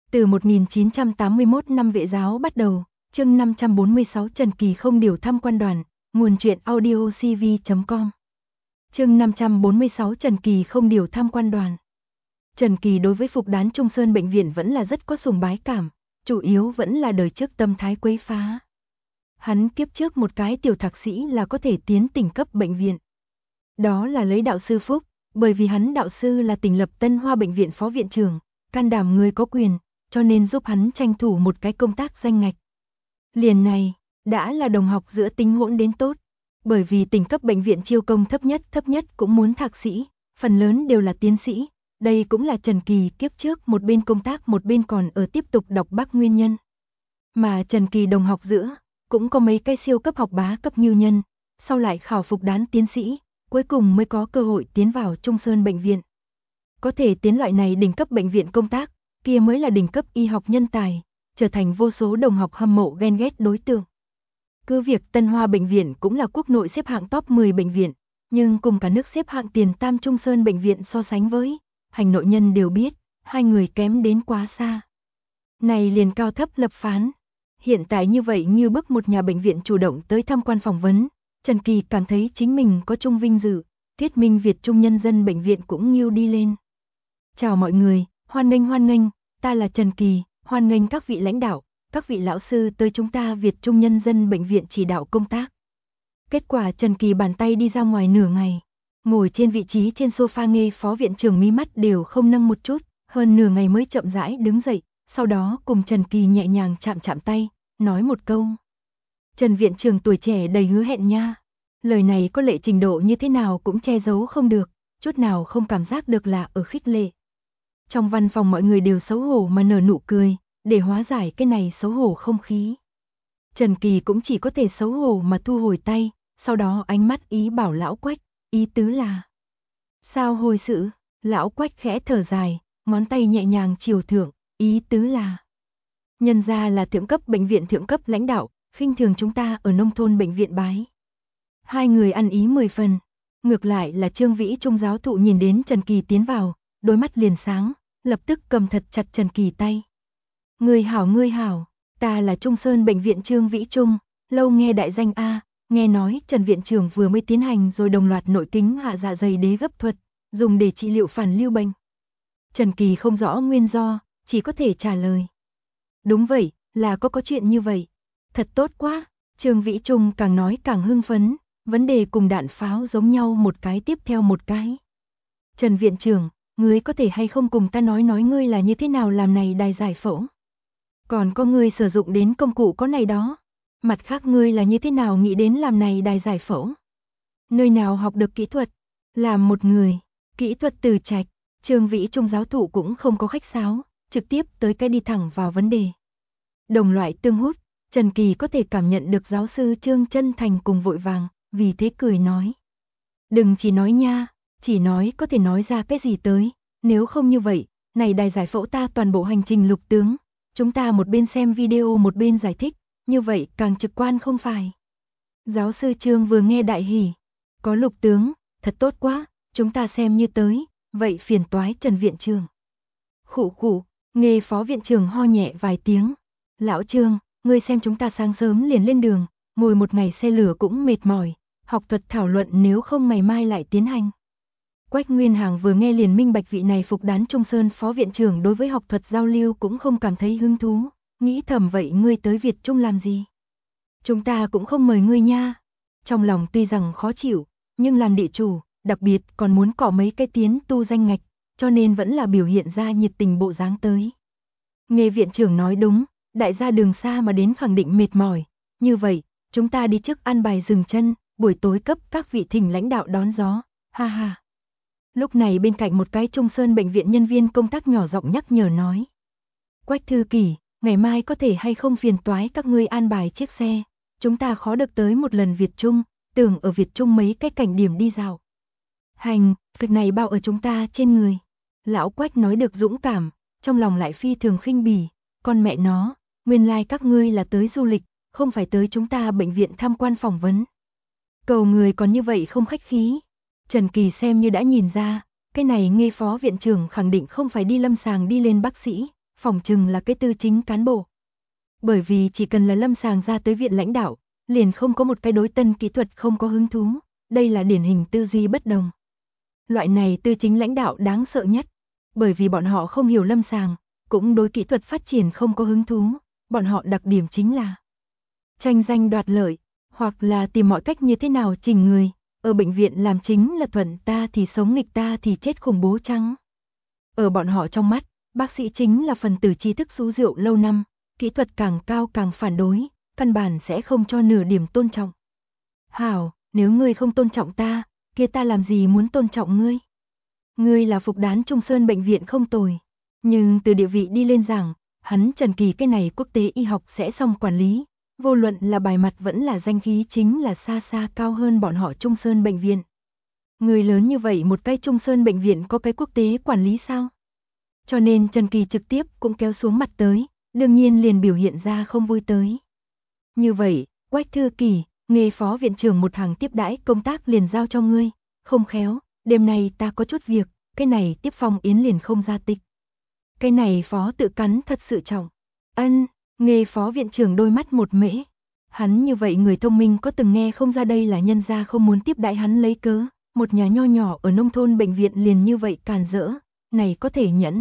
Từ 1981 năm Vệ giáo bắt đầu, chương 546 Trần Kỳ không điều thăm quan đoàn, nguồn truyện audio cv.com. Chương 546 Trần Kỳ không điều thăm quan đoàn. Trần Kỳ đối với Phục Đán Trung Sơn bệnh viện vẫn là rất có sùng bái cảm, chủ yếu vẫn là đời trước tâm thái quấy phá. Hắn kiếp trước một cái tiểu thạc sĩ là có thể tiến tỉnh cấp bệnh viện. Đó là lấy đạo sư phúc, bởi vì hắn đạo sư là tỉnh lập Tân Hoa bệnh viện phó viện trưởng, can đảm người có quyền, cho nên giúp hắn tranh thủ một cái công tác danh ngạch. Liền này, đã là đồng học giữa tính hỗn đến tốt, bởi vì tỉnh cấp bệnh viện chiêu công thấp nhất cũng muốn thạc sĩ, phần lớn đều là tiến sĩ, đây cũng là Trần Kỳ kiếp trước một bên công tác một bên còn ở tiếp tục đọc bác nguyên nhân. Mà Trần Kỳ đồng học giữa, cũng có mấy cái siêu cấp học bá cấp như nhân, sau lại khảo Phục Đán tiến sĩ, cuối cùng mới có cơ hội tiến vào Trung Sơn bệnh viện. Có thể tiến loại này đỉnh cấp bệnh viện công tác, kia mới là đỉnh cấp y học nhân tài, trở thành vô số đồng học hâm mộ ghen ghét đối tượng. Cứ việc Tân Hoa bệnh viện cũng là quốc nội xếp hạng top 10 bệnh viện, nhưng cùng cả nước xếp hạng tiền tam Trung Sơn bệnh viện so sánh với, hành nội nhân đều biết, hai người kém đến quá xa. Này liền cao thấp lập phán. Hiện tại như vậy như bức một nhà bệnh viện chủ động tới tham quan phỏng vấn, Trần Kỳ cảm thấy chính mình có chung vinh dự, thuyết minh Việt Trung Nhân dân bệnh viện cũng nghiêu đi lên. Chào mọi người, hoan nghênh, ta là Trần Kỳ, hoan nghênh các vị lãnh đạo, các vị lão sư tới chúng ta Việt Trung Nhân dân bệnh viện chỉ đạo công tác. Kết quả Trần Kỳ bàn tay đi ra ngoài nửa ngày, ngồi trên vị trí trên sofa nghe phó viện trưởng mí mắt đều không nâng một chút, hơn nửa ngày mới chậm rãi đứng dậy, sau đó cùng Trần Kỳ nhẹ nhàng chạm tay, nói một câu. Trần viện trưởng tuổi trẻ đầy hứa hẹn nha. Lời này có lệ trình độ như thế nào cũng che giấu không được, chút nào không cảm giác được là ở khích lệ. Trong văn phòng mọi người đều xấu hổ mà nở nụ cười, để hóa giải cái này xấu hổ không khí. Trần Kỳ cũng chỉ có thể xấu hổ mà thu hồi tay, sau đó ánh mắt ý bảo lão Quách, ý tứ là. Sao hồi sự, lão Quách khẽ thở dài, ngón tay nhẹ nhàng chiều thượng, ý tứ là. Nhân ra là thượng cấp bệnh viện thượng cấp lãnh đạo, khinh thường chúng ta ở nông thôn bệnh viện bái. Hai người ăn ý 10 phần. Ngược lại là Trương Vĩ Trung giáo thụ nhìn đến Trần Kỳ tiến vào, đôi mắt liền sáng, lập tức cầm thật chặt Trần Kỳ tay. Ngươi hảo, ta là Trung Sơn bệnh viện Trương Vĩ Trung, lâu nghe đại danh A, nghe nói Trần viện trưởng vừa mới tiến hành rồi đồng loạt nội kính hạ dạ dày đế gấp thuật, dùng để trị liệu phản lưu bệnh. Trần Kỳ không rõ nguyên do, chỉ có thể trả lời. Đúng vậy, là có chuyện như vậy. Thật tốt quá, Trương Vĩ Trung càng nói càng hưng phấn, vấn đề cùng đạn pháo giống nhau một cái tiếp theo một cái. Trần viện trưởng, ngươi có thể hay không cùng ta nói ngươi là như thế nào làm này đài giải phẫu? Còn có ngươi sử dụng đến công cụ có này đó. Mặt khác ngươi là như thế nào nghĩ đến làm này đài giải phẫu? Nơi nào học được kỹ thuật? Làm một người, kỹ thuật từ trạch, Trương Vĩ Trung giáo thụ cũng không có khách sáo, trực tiếp tới cái đi thẳng vào vấn đề. Đồng loại tương hút, Trần Kỳ có thể cảm nhận được giáo sư Trương chân thành cùng vội vàng, vì thế cười nói. Đừng chỉ nói nha, chỉ nói có thể nói ra cái gì tới, nếu không như vậy, này đài giải phẫu ta toàn bộ hành trình lục tướng, chúng ta một bên xem video một bên giải thích, như vậy càng trực quan không phải. Giáo sư Trương vừa nghe đại hỉ, có lục tướng, thật tốt quá, chúng ta xem như tới, vậy phiền toái Trần viện trưởng. Khụ, nghe phó viện trưởng ho nhẹ vài tiếng. Lão Trương, ngươi xem chúng ta sáng sớm liền lên đường, ngồi một ngày xe lửa cũng mệt mỏi, học thuật thảo luận nếu không ngày mai lại tiến hành. Quách Nguyên Hàng vừa nghe liền minh bạch vị này Phục Đán Trung Sơn phó viện trưởng đối với học thuật giao lưu cũng không cảm thấy hứng thú, nghĩ thầm vậy ngươi tới Việt Trung làm gì? Chúng ta cũng không mời ngươi nha. Trong lòng tuy rằng khó chịu, nhưng làm địa chủ, đặc biệt còn muốn cọ mấy cái tiến tu danh ngạch, cho nên vẫn là biểu hiện ra nhiệt tình bộ dáng tới. Nghe viện trưởng nói đúng. Đại gia đường xa mà đến khẳng định mệt mỏi, như vậy, chúng ta đi trước an bài dừng chân, buổi tối cấp các vị thỉnh lãnh đạo đón gió, ha ha. Lúc này bên cạnh một cái Trung Sơn bệnh viện nhân viên công tác nhỏ giọng nhắc nhở nói. Quách thư kỷ, ngày mai có thể hay không phiền toái các ngươi an bài chiếc xe, chúng ta khó được tới một lần Việt Trung, tưởng ở Việt Trung mấy cái cảnh điểm đi dạo. Hành, việc này bao ở chúng ta trên người. Lão Quách nói được dũng cảm, trong lòng lại phi thường khinh bỉ, con mẹ nó. Nguyên lai các ngươi là tới du lịch, không phải tới chúng ta bệnh viện tham quan phỏng vấn. Cầu người còn như vậy không khách khí. Trần Kỳ xem như đã nhìn ra, cái này nghe phó viện trưởng khẳng định không phải đi lâm sàng đi lên bác sĩ, phỏng chừng là cái tư chính cán bộ. Bởi vì chỉ cần là lâm sàng ra tới viện lãnh đạo, liền không có một cái đối tân kỹ thuật không có hứng thú, đây là điển hình tư duy bất đồng. Loại này tư chính lãnh đạo đáng sợ nhất, bởi vì bọn họ không hiểu lâm sàng, cũng đối kỹ thuật phát triển không có hứng thú, bọn họ đặc điểm chính là tranh danh đoạt lợi, hoặc là tìm mọi cách như thế nào chỉnh người, ở bệnh viện làm chính là thuận ta thì sống nghịch ta thì chết khủng bố chăng. Ở bọn họ trong mắt, bác sĩ chính là phần tử trí thức xú rượu lâu năm, kỹ thuật càng cao càng phản đối, căn bản sẽ không cho nửa điểm tôn trọng. Hảo, nếu ngươi không tôn trọng ta, kia ta làm gì muốn tôn trọng ngươi? Ngươi là phục đán Trung Sơn bệnh viện không tồi, nhưng từ địa vị đi lên giảng, hắn Trần Kỳ cái này quốc tế y học sẽ xong quản lý, vô luận là bài mặt vẫn là danh khí chính là xa xa cao hơn bọn họ Trung Sơn bệnh viện. Người lớn như vậy một cái Trung Sơn bệnh viện có cái quốc tế quản lý sao? Cho nên Trần Kỳ trực tiếp cũng kéo xuống mặt tới, đương nhiên liền biểu hiện ra không vui tới. Như vậy, Quách Thư Kỳ, nghề phó viện trưởng một hàng tiếp đãi công tác liền giao cho ngươi, không khéo, đêm nay ta có chút việc, cái này tiếp phong yến liền không ra tịch. Cái này phó tự cắn thật sự trọng. Ân, nghề phó viện trưởng đôi mắt một mễ. Hắn như vậy người thông minh có từng nghe không ra đây là nhân gia không muốn tiếp đãi hắn lấy cớ, một nhà nho nhỏ ở nông thôn bệnh viện liền như vậy càn rỡ, này có thể nhẫn.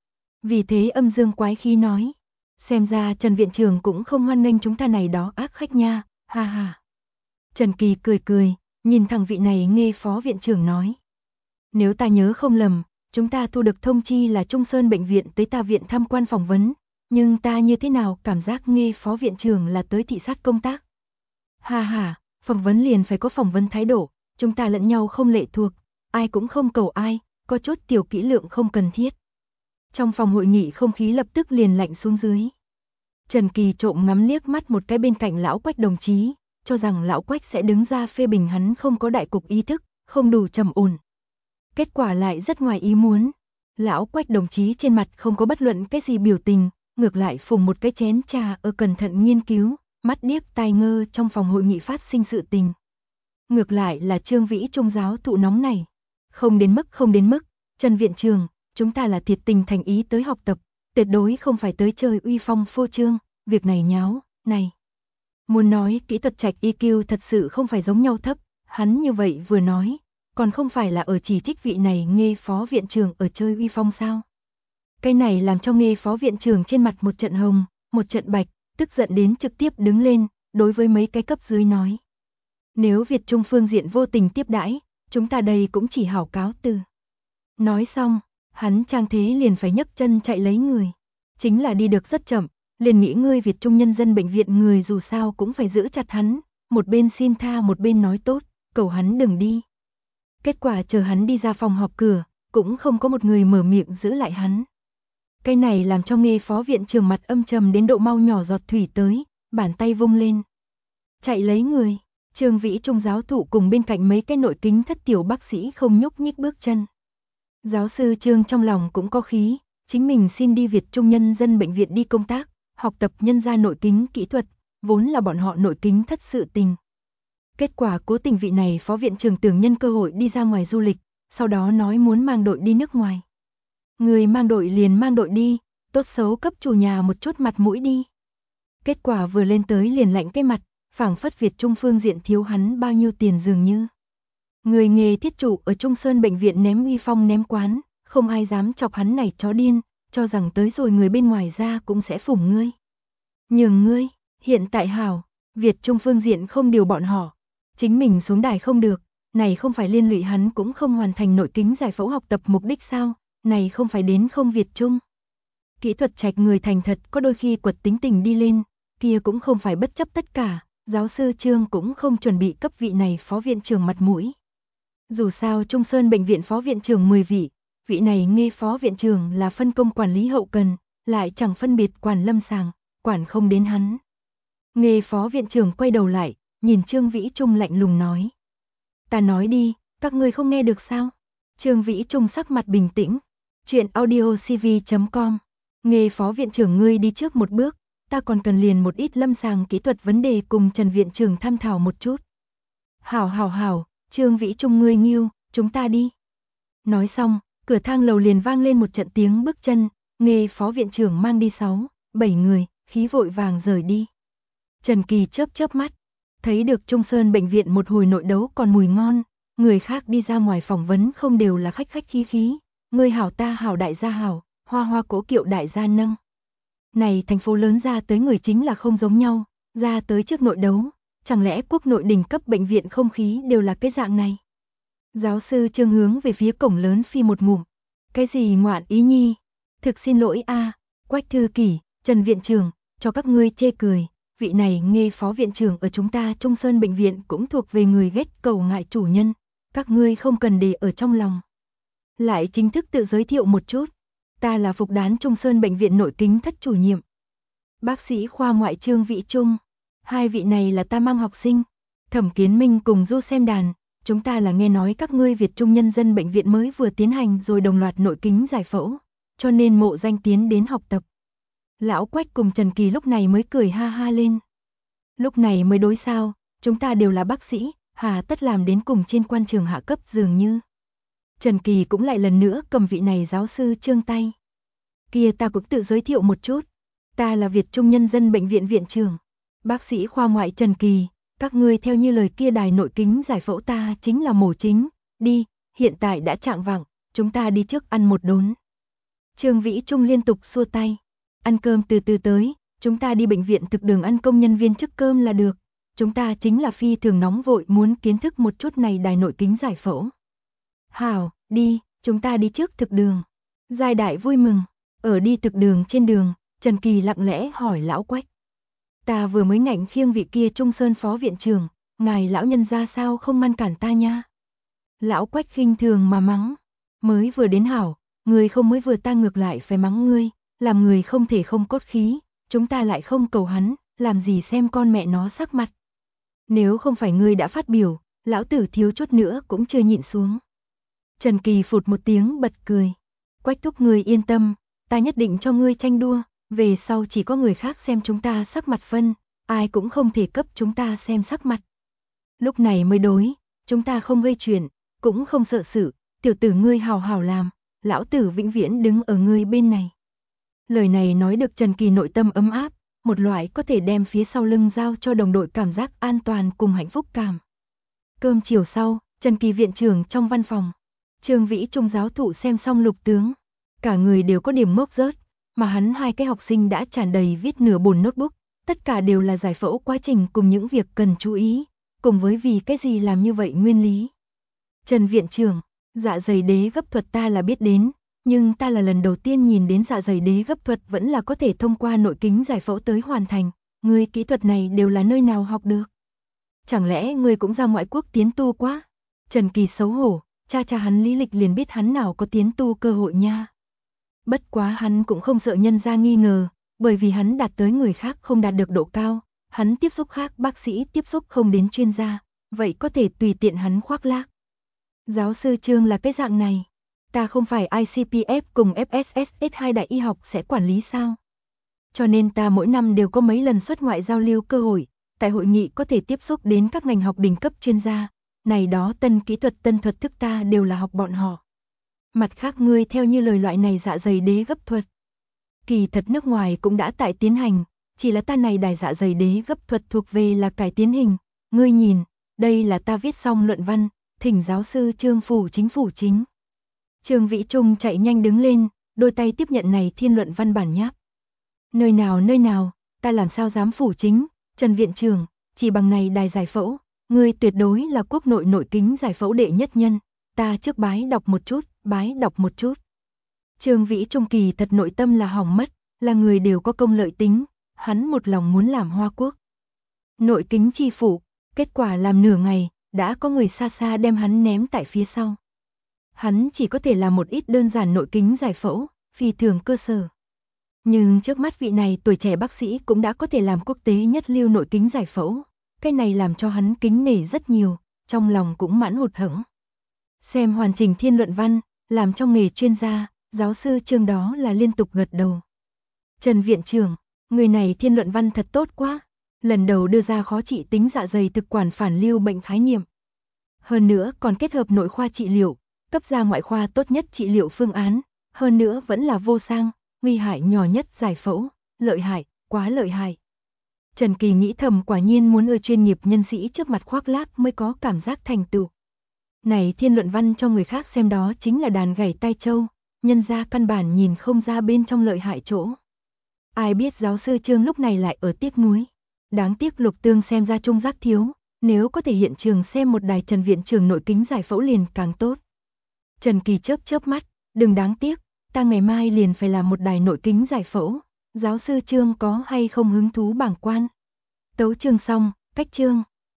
Vì thế âm dương quái khí nói, xem ra Trần viện trưởng cũng không hoan nghênh chúng ta này đó ác khách nha, ha ha. Trần Kỳ cười cười, nhìn thằng vị này nghe phó viện trưởng nói. Nếu ta nhớ không lầm, chúng ta thu được thông chi là Trung Sơn bệnh viện tới ta viện tham quan phỏng vấn, nhưng ta như thế nào cảm giác nghe phó viện trưởng là tới thị sát công tác. Ha ha, phỏng vấn liền phải có phỏng vấn thái độ, chúng ta lẫn nhau không lệ thuộc, ai cũng không cầu ai, có chút tiểu kỹ lượng không cần thiết. Trong phòng hội nghị không khí lập tức liền lạnh xuống dưới. Trần Kỳ trộm ngắm liếc mắt một cái bên cạnh lão Quách đồng chí, cho rằng lão Quách sẽ đứng ra phê bình hắn không có đại cục ý thức, không đủ trầm ổn. Kết quả lại rất ngoài ý muốn. Lão Quách đồng chí trên mặt không có bất luận cái gì biểu tình, ngược lại phùng một cái chén trà ở cẩn thận nghiên cứu, mắt điếc tai ngơ trong phòng hội nghị phát sinh sự tình. Ngược lại là Trương Vĩ Trung giáo thụ nóng này. Không đến mức, Trần viện trưởng, chúng ta là thiệt tình thành ý tới học tập, tuyệt đối không phải tới chơi uy phong phô trương, việc này nháo, này. Muốn nói kỹ thuật trạch EQ thật sự không phải giống nhau thấp, hắn như vậy vừa nói, còn không phải là ở chỉ trích vị này nghe phó viện trưởng ở chơi uy phong sao. Cái này làm cho nghe phó viện trưởng trên mặt một trận hồng, một trận bạch, tức giận đến trực tiếp đứng lên, đối với mấy cái cấp dưới nói. Nếu Việt Trung phương diện vô tình tiếp đãi, chúng ta đây cũng chỉ hảo cáo từ. Nói xong, hắn trang thế liền phải nhấc chân chạy lấy người. Chính là đi được rất chậm, liền nghĩ ngươi Việt Trung nhân dân bệnh viện người dù sao cũng phải giữ chặt hắn, một bên xin tha một bên nói tốt, cầu hắn đừng đi. Kết quả chờ hắn đi ra phòng họp cửa, cũng không có một người mở miệng giữ lại hắn. Cái này làm cho nghe phó viện trưởng mặt âm trầm đến độ mau nhỏ giọt thủy tới, bàn tay vung lên. Chạy lấy người, Trương Vĩ Trung giáo thụ cùng bên cạnh mấy cái nội kính thất tiểu bác sĩ không nhúc nhích bước chân. Giáo sư Trương trong lòng cũng có khí, chính mình xin đi Việt Trung nhân dân bệnh viện đi công tác, học tập nhân gia nội kính kỹ thuật, vốn là bọn họ nội kính thất sự tình. Kết quả cố tình vị này phó viện trưởng tưởng nhân cơ hội đi ra ngoài du lịch, sau đó nói muốn mang đội đi nước ngoài. Người mang đội liền mang đội đi, tốt xấu cấp chủ nhà một chút mặt mũi đi. Kết quả vừa lên tới liền lạnh cái mặt, phảng phất Việt Trung phương diện thiếu hắn bao nhiêu tiền dường như. Người nghề thiết chủ ở Trung Sơn bệnh viện ném uy phong ném quán, không ai dám chọc hắn này chó điên, cho rằng tới rồi người bên ngoài ra cũng sẽ phủng ngươi. Nhường ngươi, hiện tại hảo, Việt Trung phương diện không điều bọn họ, chính mình xuống đài không được, này không phải liên lụy hắn cũng không hoàn thành nội kính giải phẫu học tập mục đích sao, này không phải đến không Việt Trung. Kỹ thuật trạch người thành thật có đôi khi quật tính tình đi lên, kia cũng không phải bất chấp tất cả, giáo sư Trương cũng không chuẩn bị cấp vị này phó viện trưởng mặt mũi. Dù sao Trung Sơn bệnh viện phó viện trưởng 10 vị này nghe phó viện trưởng là phân công quản lý hậu cần, lại chẳng phân biệt quản lâm sàng, quản không đến hắn. Nghe phó viện trưởng quay đầu lại, nhìn Trương Vĩ Trung lạnh lùng nói. Ta nói đi, các ngươi không nghe được sao? Trương Vĩ Trung sắc mặt bình tĩnh. Chuyện audiocv.com. Nghe phó viện trưởng ngươi đi trước một bước, ta còn cần liền một ít lâm sàng kỹ thuật vấn đề cùng Trần viện trưởng tham thảo một chút. Hảo, Trương Vĩ Trung ngươi nghiêu, chúng ta đi. Nói xong, cửa thang lầu liền vang lên một trận tiếng bước chân, nghe phó viện trưởng mang đi 6-7 người, khí vội vàng rời đi. Trần Kỳ chớp chớp mắt, thấy được Trung Sơn bệnh viện một hồi nội đấu còn mùi ngon, người khác đi ra ngoài phỏng vấn không đều là khách khách khí khí, người hảo ta hảo đại gia hảo, hoa hoa cố kiệu đại gia nâng. Này thành phố lớn ra tới người chính là không giống nhau, ra tới trước nội đấu, chẳng lẽ quốc nội đỉnh cấp bệnh viện không khí đều là cái dạng này? Giáo sư Trương hướng về phía cổng lớn phi một ngụm. Cái gì ngoạn ý nhi? Thực xin lỗi a, Quách thư kỷ, Trần viện trưởng, cho các ngươi chê cười, vị này nghe phó viện trưởng ở chúng ta Trung Sơn bệnh viện cũng thuộc về người ghét cầu ngại chủ nhân, các ngươi không cần để ở trong lòng. Lại chính thức tự giới thiệu một chút, ta là Phục Đán Trung Sơn bệnh viện nội kính thất chủ nhiệm. Bác sĩ khoa ngoại Trương Vĩ Trung, hai vị này là ta mang học sinh, Thẩm Kiến Minh cùng Du xem đàn. Chúng ta là nghe nói các ngươi Việt Trung Nhân dân bệnh viện mới vừa tiến hành rồi đồng loạt nội kính giải phẫu, cho nên mộ danh tiến đến học tập. Lão Quách cùng Trần Kỳ lúc này mới cười ha ha lên. Lúc này mới đối sao, chúng ta đều là bác sĩ, hà tất làm đến cùng trên quan trường hạ cấp dường như. Trần Kỳ cũng lại lần nữa cầm vị này giáo sư Trương tay. Kia ta cũng tự giới thiệu một chút, ta là Việt Trung Nhân dân bệnh viện viện trưởng, bác sĩ khoa ngoại Trần Kỳ. Các ngươi theo như lời kia đài nội kính giải phẫu ta chính là mổ chính, đi, hiện tại đã chạng vạng, chúng ta đi trước ăn một đốn. Trương Vĩ Trung liên tục xua tay, ăn cơm từ từ tới, chúng ta đi bệnh viện thực đường ăn công nhân viên chức cơm là được, chúng ta chính là phi thường nóng vội muốn kiến thức một chút này đài nội kính giải phẫu. Hảo, đi, chúng ta đi trước thực đường. Giai đại vui mừng, ở đi thực đường trên đường, Trần Kỳ lặng lẽ hỏi lão Quách. Ta vừa mới ngạnh khiêng vị kia Trung Sơn phó viện trưởng, ngài lão nhân ra sao không ngăn cản ta nha. Lão Quách khinh thường mà mắng, mới vừa đến hảo, người không mới vừa ta ngược lại phải mắng ngươi, làm người không thể không cốt khí, chúng ta lại không cầu hắn, làm gì xem con mẹ nó sắc mặt. Nếu không phải ngươi đã phát biểu, lão tử thiếu chút nữa cũng chưa nhịn xuống. Trần Kỳ phụt một tiếng bật cười, Quách thúc ngươi yên tâm, ta nhất định cho ngươi tranh đua. Về sau chỉ có người khác xem chúng ta sắc mặt phân, ai cũng không thể cấp chúng ta xem sắc mặt. Lúc này mới đối, chúng ta không gây chuyện, cũng không sợ sự, tiểu tử ngươi hào hào làm, lão tử vĩnh viễn đứng ở ngươi bên này. Lời này nói được Trần Kỳ nội tâm ấm áp, một loại có thể đem phía sau lưng giao cho đồng đội cảm giác an toàn cùng hạnh phúc cảm. Cơm chiều sau, Trần Kỳ viện trưởng trong văn phòng, Trương Vĩ Trung giáo thụ xem xong lục tướng, cả người đều có điểm mốc rớt. Mà hắn hai cái học sinh đã tràn đầy viết nửa bồn notebook, tất cả đều là giải phẫu quá trình cùng những việc cần chú ý, cùng với vì cái gì làm như vậy nguyên lý. Trần viện trưởng, dạ dày đế gấp thuật ta là biết đến, nhưng ta là lần đầu tiên nhìn đến dạ dày đế gấp thuật vẫn là có thể thông qua nội kính giải phẫu tới hoàn thành, ngươi kỹ thuật này đều là nơi nào học được? Chẳng lẽ ngươi cũng ra ngoại quốc tiến tu quá? Trần Kỳ xấu hổ, cha hắn lý lịch liền biết hắn nào có tiến tu cơ hội nha. Bất quá hắn cũng không sợ nhân ra nghi ngờ, bởi vì hắn đạt tới người khác không đạt được độ cao, hắn tiếp xúc khác bác sĩ tiếp xúc không đến chuyên gia, vậy có thể tùy tiện hắn khoác lác. Giáo sư Trương là cái dạng này, ta không phải ICPF cùng FSSS hai đại y học sẽ quản lý sao? Cho nên ta mỗi năm đều có mấy lần xuất ngoại giao lưu cơ hội, tại hội nghị có thể tiếp xúc đến các ngành học đỉnh cấp chuyên gia, này đó tân kỹ thuật tân thuật thức ta đều là học bọn họ. Mặt khác ngươi theo như lời loại này dạ dày đế gấp thuật. Kỳ thật nước ngoài cũng đã tại tiến hành, chỉ là ta này đài dạ dày đế gấp thuật thuộc về là cải tiến hình. Ngươi nhìn, đây là ta viết xong luận văn, thỉnh giáo sư Trương phủ chính. Trương Vĩ Trung chạy nhanh đứng lên, đôi tay tiếp nhận này thiên luận văn bản nháp. Nơi nào, ta làm sao dám phủ chính, Trần viện trưởng, chỉ bằng này đài giải phẫu, ngươi tuyệt đối là quốc nội nội kính giải phẫu đệ nhất nhân, ta trước bái đọc một chút. Trương Vĩ Trung kỳ thật nội tâm là hỏng mất, là người đều có công lợi tính, hắn một lòng muốn làm Hoa Quốc. Nội kính chi phủ, kết quả làm nửa ngày, đã có người xa xa đem hắn ném tại phía sau. Hắn chỉ có thể làm một ít đơn giản nội kính giải phẫu, phi thường cơ sở. Nhưng trước mắt vị này tuổi trẻ bác sĩ cũng đã có thể làm quốc tế nhất lưu nội kính giải phẫu, cái này làm cho hắn kính nể rất nhiều, trong lòng cũng mãn hụt hẫng. Xem hoàn chỉnh thiên luận văn, làm trong nghề chuyên gia, giáo sư Trương đó là liên tục gật đầu. Trần viện trưởng, người này thiên luận văn thật tốt quá, lần đầu đưa ra khó trị tính dạ dày thực quản phản lưu bệnh khái niệm. Hơn nữa còn kết hợp nội khoa trị liệu, cấp ra ngoại khoa tốt nhất trị liệu phương án, hơn nữa vẫn là vô sang, nguy hại nhỏ nhất giải phẫu, lợi hại, quá lợi hại. Trần Kỳ nghĩ thầm quả nhiên muốn ở chuyên nghiệp nhân sĩ trước mặt khoác lác mới có cảm giác thành tựu. Này thiên luận văn cho người khác xem đó chính là đàn gảy tai trâu, nhân ra căn bản nhìn không ra bên trong lợi hại chỗ. Ai biết giáo sư Trương lúc này lại ở tiếc nuối. Đáng tiếc Lục Tương xem ra trung giác thiếu, nếu có thể hiện trường xem một đài Trần viện trưởng nội kính giải phẫu liền càng tốt. Trần Kỳ chớp mắt, đừng đáng tiếc, ta ngày mai liền phải làm một đài nội kính giải phẫu, giáo sư Trương có hay không hứng thú bảng quan. Tấu chương xong, cách chương.